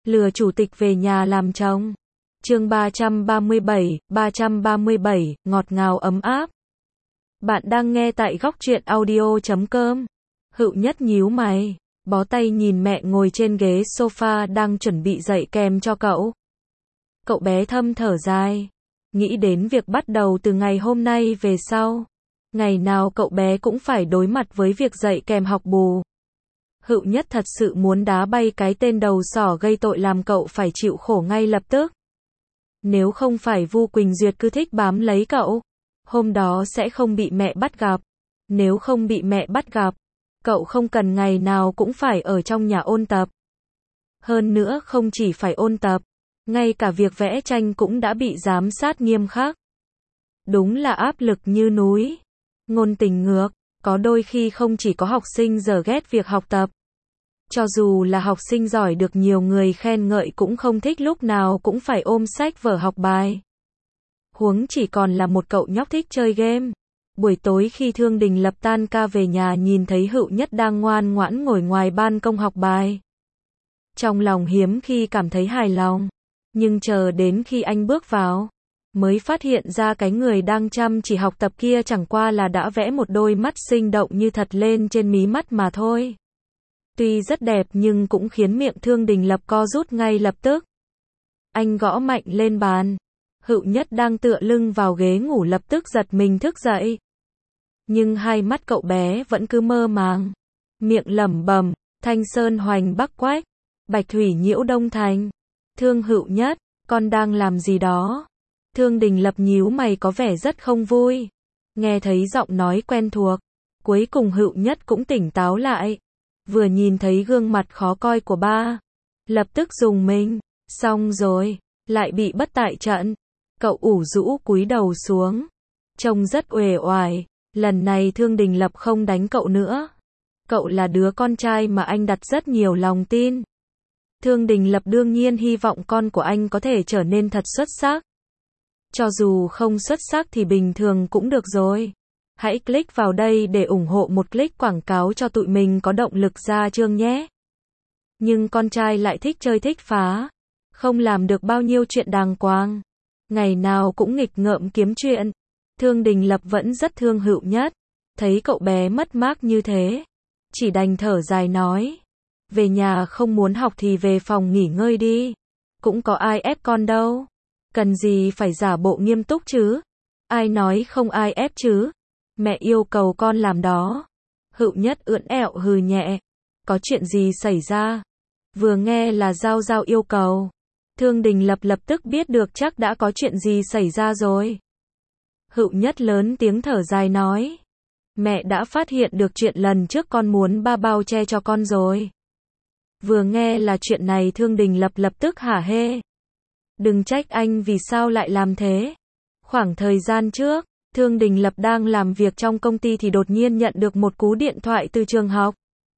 Lừa chủ tịch về nhà làm chồng. Chương 337, ngọt ngào ấm áp. Bạn đang nghe tại góc truyện audio.com. Hựu Nhất nhíu mày, bó tay nhìn mẹ ngồi trên ghế sofa đang chuẩn bị dạy kèm cho cậu. Cậu bé thâm thở dài, nghĩ đến việc bắt đầu từ ngày hôm nay về sau. Ngày nào cậu bé cũng phải đối mặt với việc dạy kèm học bù. Hựu Nhất thật sự muốn đá bay cái tên đầu sỏ gây tội làm cậu phải chịu khổ ngay lập tức. Nếu không phải Vu Quỳnh Duyệt cứ thích bám lấy cậu, hôm đó sẽ không bị mẹ bắt gặp. Nếu không bị mẹ bắt gặp, cậu không cần ngày nào cũng phải ở trong nhà ôn tập. Hơn nữa không chỉ phải ôn tập, ngay cả việc vẽ tranh cũng đã bị giám sát nghiêm khắc. Đúng là áp lực như núi. Ngôn tình ngược, có đôi khi không chỉ có học sinh dở ghét việc học tập. Cho dù là học sinh giỏi được nhiều người khen ngợi cũng không thích lúc nào cũng phải ôm sách vở học bài. Huống chỉ còn là một cậu nhóc thích chơi game. Buổi tối khi Thương Đình Lập tan ca về nhà nhìn thấy Hựu Nhất đang ngoan ngoãn ngồi ngoài ban công học bài. Trong lòng hiếm khi cảm thấy hài lòng. Nhưng chờ đến khi anh bước vào, mới phát hiện ra cái người đang chăm chỉ học tập kia chẳng qua là đã vẽ một đôi mắt sinh động như thật lên trên mí mắt mà thôi. Tuy rất đẹp nhưng cũng khiến miệng Thương Đình Lập co rút ngay lập tức. Anh gõ mạnh lên bàn. Hựu Nhất đang tựa lưng vào ghế ngủ lập tức giật mình thức dậy. Nhưng hai mắt cậu bé vẫn cứ mơ màng. Miệng lẩm bẩm, Thanh Sơn hoành Bắc Quách, Bạch Thủy nhiễu Đông Thành. Thương Hựu Nhất, con đang làm gì đó? Thương Đình Lập nhíu mày có vẻ rất không vui. Nghe thấy giọng nói quen thuộc, cuối cùng Hựu Nhất cũng tỉnh táo lại. Vừa nhìn thấy gương mặt khó coi của ba, lập tức rùng mình, xong rồi, lại bị bất tại trận. Cậu ủ rũ cúi đầu xuống, trông rất uể oải. Lần này Thương Đình Lập không đánh cậu nữa. Cậu là đứa con trai mà anh đặt rất nhiều lòng tin. Thương Đình Lập đương nhiên hy vọng con của anh có thể trở nên thật xuất sắc. Cho dù không xuất sắc thì bình thường cũng được rồi. Hãy click vào đây để ủng hộ một click quảng cáo cho tụi mình có động lực ra chương nhé. Nhưng con trai lại thích chơi thích phá, không làm được bao nhiêu chuyện đàng hoàng. Ngày nào cũng nghịch ngợm kiếm chuyện. Thương Đình Lập vẫn rất thương Hựu Nhất. Thấy cậu bé mất mát như thế, chỉ đành thở dài nói. Về nhà không muốn học thì về phòng nghỉ ngơi đi. Cũng có ai ép con đâu. Cần gì phải giả bộ nghiêm túc chứ? Ai nói không ai ép chứ? Mẹ yêu cầu con làm đó. Hựu Nhất ưỡn ẹo hừ nhẹ. Có chuyện gì xảy ra? Vừa nghe là Giao Giao yêu cầu. Thương Đình Lập lập tức biết được chắc đã có chuyện gì xảy ra rồi. Hựu Nhất lớn tiếng thở dài nói. Mẹ đã phát hiện được chuyện lần trước con muốn ba bao che cho con rồi. Vừa nghe là chuyện này Thương Đình Lập lập tức hả hê. Đừng trách anh vì sao lại làm thế. Khoảng thời gian trước, Thương Đình Lập đang làm việc trong công ty thì đột nhiên nhận được một cú điện thoại từ trường học.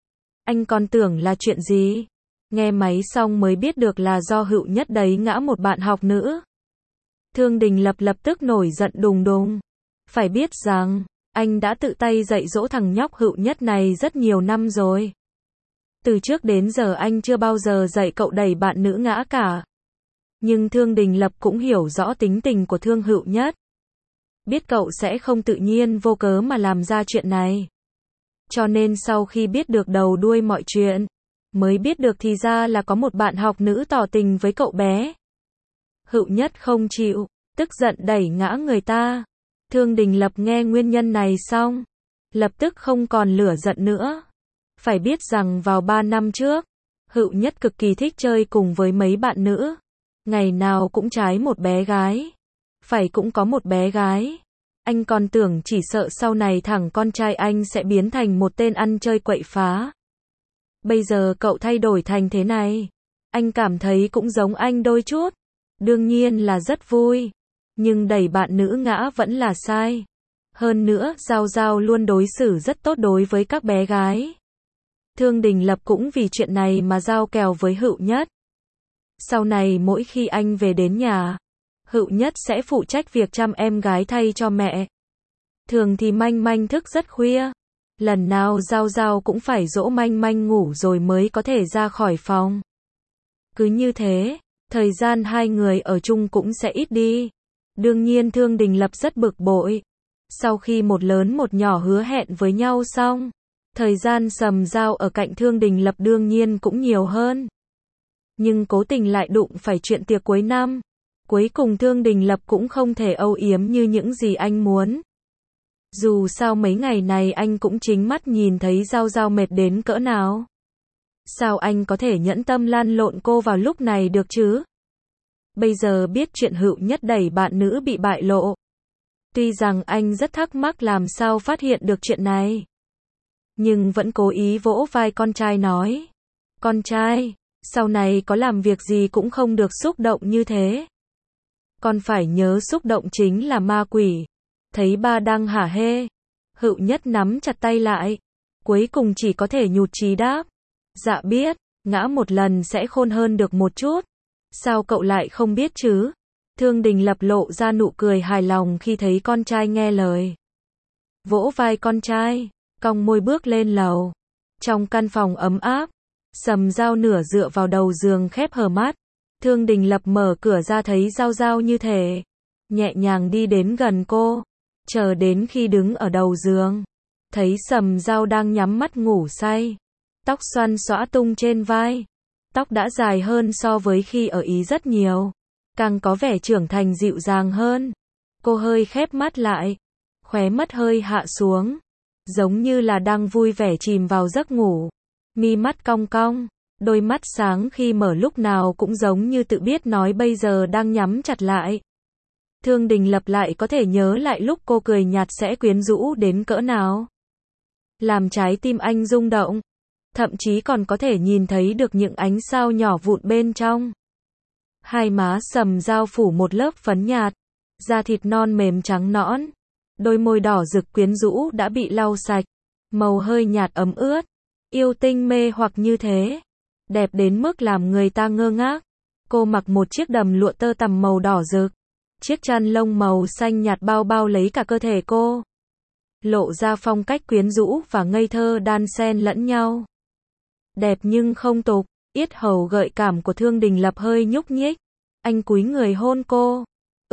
Anh còn tưởng là chuyện gì. Nghe máy xong mới biết được là do Hựu Nhất đấy ngã một bạn học nữ. Thương Đình Lập lập tức nổi giận đùng đùng. Phải biết rằng, anh đã tự tay dạy dỗ thằng nhóc Hựu Nhất này rất nhiều năm rồi. Từ trước đến giờ anh chưa bao giờ dạy cậu đẩy bạn nữ ngã cả. Nhưng Thương Đình Lập cũng hiểu rõ tính tình của Thương Hựu Nhất. Biết cậu sẽ không tự nhiên vô cớ mà làm ra chuyện này. Cho nên sau khi biết được đầu đuôi mọi chuyện, mới biết được thì ra là có một bạn học nữ tỏ tình với cậu bé. Hựu Nhất không chịu, tức giận đẩy ngã người ta. Thương Đình Lập nghe nguyên nhân này xong, lập tức không còn lửa giận nữa. Phải biết rằng vào 3 năm trước, Hựu Nhất cực kỳ thích chơi cùng với mấy bạn nữ. Ngày nào cũng trái một bé gái. Phải cũng có một bé gái. Anh còn tưởng chỉ sợ sau này thằng con trai anh sẽ biến thành một tên ăn chơi quậy phá. Bây giờ cậu thay đổi thành thế này. Anh cảm thấy cũng giống anh đôi chút. Đương nhiên là rất vui. Nhưng đẩy bạn nữ ngã vẫn là sai. Hơn nữa, Giao Giao luôn đối xử rất tốt đối với các bé gái. Thương Đình Lập cũng vì chuyện này mà giao kèo với Hựu Nhất. Sau này mỗi khi anh về đến nhà, Hựu Nhất sẽ phụ trách việc chăm em gái thay cho mẹ. Thường thì Manh Manh thức rất khuya. Lần nào Giao Giao cũng phải dỗ Manh Manh ngủ rồi mới có thể ra khỏi phòng. Cứ như thế, thời gian hai người ở chung cũng sẽ ít đi. Đương nhiên Thương Đình Lập rất bực bội. Sau khi một lớn một nhỏ hứa hẹn với nhau xong, thời gian Sầm Dao ở cạnh Thương Đình Lập đương nhiên cũng nhiều hơn. Nhưng cố tình lại đụng phải chuyện tiệc cuối năm. Cuối cùng Thương Đình Lập cũng không thể âu yếm như những gì anh muốn. Dù sao mấy ngày này anh cũng chính mắt nhìn thấy Giao Giao mệt đến cỡ nào. Sao anh có thể nhẫn tâm lăn lộn cô vào lúc này được chứ? Bây giờ biết chuyện Hựu Nhất đẩy bạn nữ bị bại lộ. Tuy rằng anh rất thắc mắc làm sao phát hiện được chuyện này. Nhưng vẫn cố ý vỗ vai con trai nói. Con trai, sau này có làm việc gì cũng không được xúc động như thế. Con phải nhớ xúc động chính là ma quỷ. Thấy ba đang hả hê. Hựu Nhất nắm chặt tay lại. Cuối cùng chỉ có thể nhụt chí đáp. Dạ biết, ngã một lần sẽ khôn hơn được một chút. Sao cậu lại không biết chứ? Thương Đình Lập lộ ra nụ cười hài lòng khi thấy con trai nghe lời. Vỗ vai con trai, cong môi bước lên lầu. Trong căn phòng ấm áp, Sầm Dao nửa dựa vào đầu giường khép hờ mắt. Thương Đình Lập mở cửa ra thấy Giao Giao như thể. Nhẹ nhàng đi đến gần cô. Chờ đến khi đứng ở đầu giường. Thấy Sầm Dao đang nhắm mắt ngủ say. Tóc xoăn xõa tung trên vai. Tóc đã dài hơn so với khi ở Ý rất nhiều. Càng có vẻ trưởng thành dịu dàng hơn. Cô hơi khép mắt lại. Khóe mắt hơi hạ xuống. Giống như là đang vui vẻ chìm vào giấc ngủ. Mi mắt cong cong. Đôi mắt sáng khi mở lúc nào cũng giống như tự biết nói bây giờ đang nhắm chặt lại. Thương Đình Lập lại có thể nhớ lại lúc cô cười nhạt sẽ quyến rũ đến cỡ nào. Làm trái tim anh rung động. Thậm chí còn có thể nhìn thấy được những ánh sao nhỏ vụn bên trong. Hai má Sầm Dao phủ một lớp phấn nhạt. Da thịt non mềm trắng nõn. Đôi môi đỏ rực quyến rũ đã bị lau sạch. Màu hơi nhạt ấm ướt. Yêu tinh mê hoặc như thế. Đẹp đến mức làm người ta ngơ ngác. Cô mặc một chiếc đầm lụa tơ tằm màu đỏ rực. Chiếc chăn lông màu xanh nhạt bao bao lấy cả cơ thể cô. Lộ ra phong cách quyến rũ và ngây thơ đan xen lẫn nhau. Đẹp nhưng không tục, yết hầu gợi cảm của Thương Đình Lập hơi nhúc nhích. Anh cúi người hôn cô.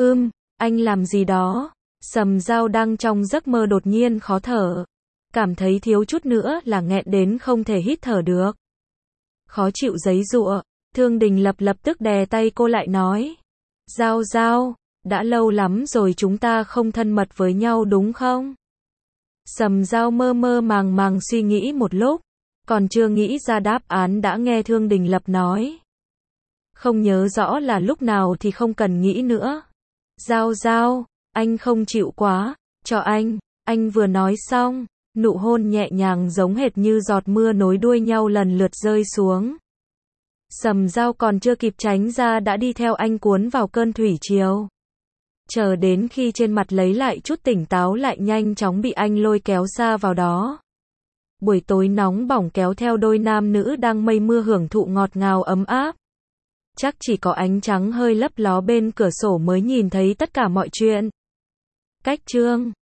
Anh làm gì đó? Sầm Dao đang trong giấc mơ đột nhiên khó thở. Cảm thấy thiếu chút nữa là nghẹn đến không thể hít thở được. Khó chịu giấy giụa, Thương Đình Lập lập tức đè tay cô lại nói. Giao Giao, đã lâu lắm rồi chúng ta không thân mật với nhau đúng không? Sầm Dao mơ mơ màng màng suy nghĩ một lúc. Còn chưa nghĩ ra đáp án đã nghe Thương Đình Lập nói. Không nhớ rõ là lúc nào thì không cần nghĩ nữa. Giao Giao, anh không chịu quá, cho anh vừa nói xong, nụ hôn nhẹ nhàng giống hệt như giọt mưa nối đuôi nhau lần lượt rơi xuống. Sầm Dao còn chưa kịp tránh ra đã đi theo anh cuốn vào cơn thủy triều. Chờ đến khi trên mặt lấy lại chút tỉnh táo lại nhanh chóng bị anh lôi kéo xa vào đó. Buổi tối nóng bỏng kéo theo đôi nam nữ đang mây mưa hưởng thụ ngọt ngào ấm áp. Chắc chỉ có ánh trắng hơi lấp ló bên cửa sổ mới nhìn thấy tất cả mọi chuyện. Cách chương